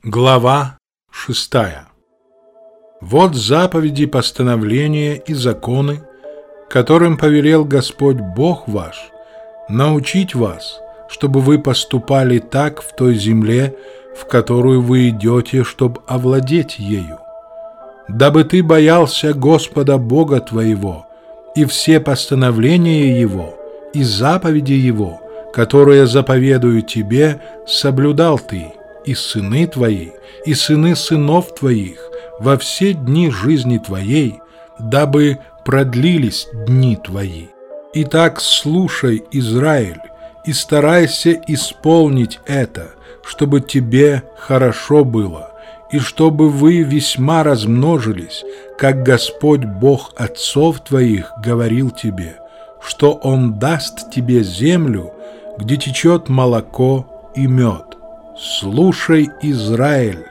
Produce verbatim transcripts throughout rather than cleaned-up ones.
Глава шестая. Вот заповеди, постановления и законы, которым повелел Господь Бог ваш, научить вас, чтобы вы поступали так в той земле, в которую вы идете, чтобы овладеть ею. Дабы ты боялся Господа Бога твоего, и все постановления Его, и заповеди Его, которые заповедую тебе, соблюдал ты, и сыны твои, и сыны сынов твоих во все дни жизни твоей, дабы продлились дни твои. Итак, слушай, Израиль, и старайся исполнить это, чтобы тебе хорошо было, и чтобы вы весьма размножились, как Господь Бог отцов твоих говорил тебе, что Он даст тебе землю, где течет молоко и мед. Слушай, Израиль,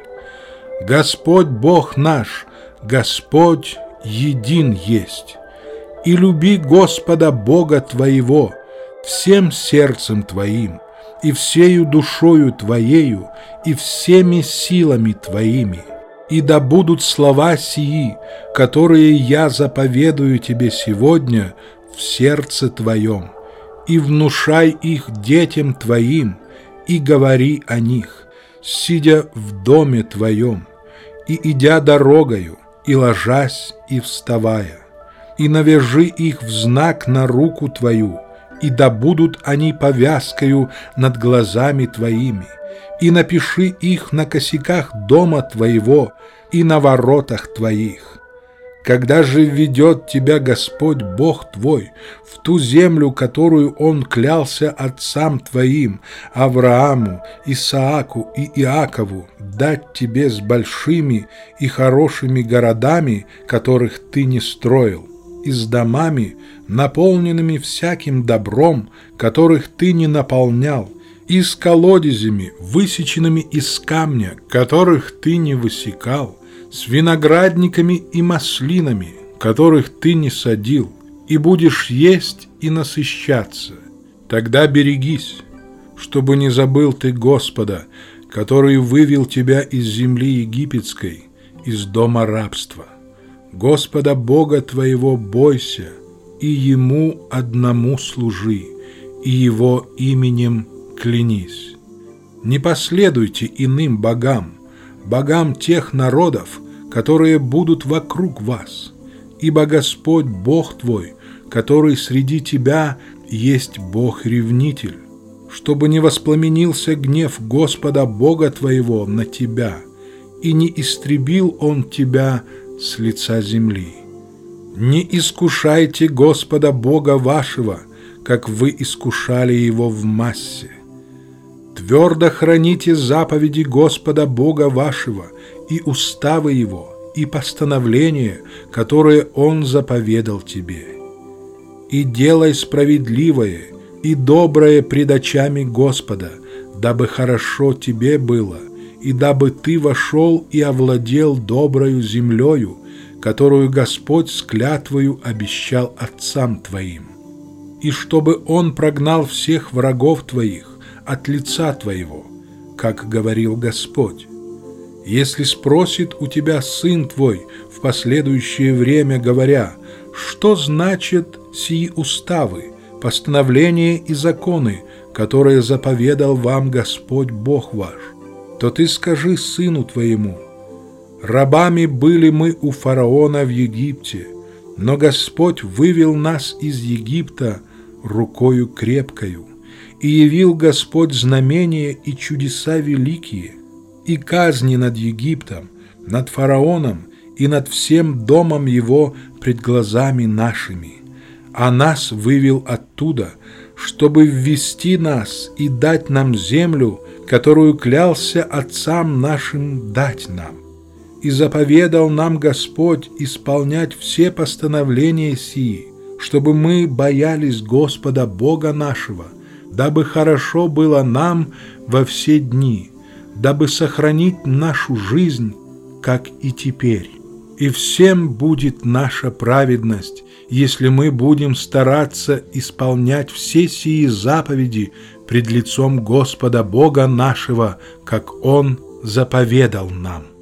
Господь Бог наш, Господь един есть. И люби Господа Бога твоего всем сердцем твоим, и всею душою твоею, и всеми силами твоими. И да будут слова сии, которые я заповедую тебе сегодня, в сердце твоем, и внушай их детям твоим, и говори о них, сидя в доме твоем, и идя дорогою, и ложась, и вставая, и навяжи их в знак на руку твою, и да будут они повязкою над глазами твоими, и напиши их на косяках дома твоего и на воротах твоих. Когда же введет тебя Господь Бог твой в ту землю, которую Он клялся отцам твоим, Аврааму, Исааку и Иакову, дать тебе с большими и хорошими городами, которых ты не строил, и с домами, наполненными всяким добром, которых ты не наполнял, и с колодезями, высеченными из камня, которых ты не высекал, с виноградниками и маслинами, которых ты не садил, и будешь есть и насыщаться. Тогда берегись, чтобы не забыл ты Господа, который вывел тебя из земли египетской, из дома рабства. Господа Бога твоего бойся, и Ему одному служи, и Его именем клянись. Не последуйте иным богам, богам тех народов, которые будут вокруг вас, ибо Господь Бог твой, который среди тебя есть Бог-ревнитель, чтобы не воспламенился гнев Господа Бога твоего на тебя, и не истребил Он тебя с лица земли. Не искушайте Господа Бога вашего, как вы искушали Его в Массе. Твердо храните заповеди Господа Бога вашего и уставы Его, и постановления, которые Он заповедал тебе. И делай справедливое и доброе пред очами Господа, дабы хорошо тебе было, и дабы ты вошел и овладел доброю землею, которую Господь с клятвою обещал отцам твоим, и чтобы Он прогнал всех врагов твоих от лица твоего, как говорил Господь. Если спросит у тебя сын твой в последующее время, говоря, что значит сии уставы, постановления и законы, которые заповедал вам Господь Бог ваш, то ты скажи сыну твоему: рабами были мы у фараона в Египте, но Господь вывел нас из Египта рукою крепкою, и явил Господь знамения и чудеса великие, и казни над Египтом, над фараоном и над всем домом его пред глазами нашими, а нас вывел оттуда, чтобы ввести нас и дать нам землю, которую клялся отцам нашим дать нам. И заповедал нам Господь исполнять все постановления сии, чтобы мы боялись Господа Бога нашего, дабы хорошо было нам во все дни, дабы сохранить нашу жизнь, как и теперь. И всем будет наша праведность, если мы будем стараться исполнять все сии заповеди пред лицом Господа Бога нашего, как Он заповедал нам.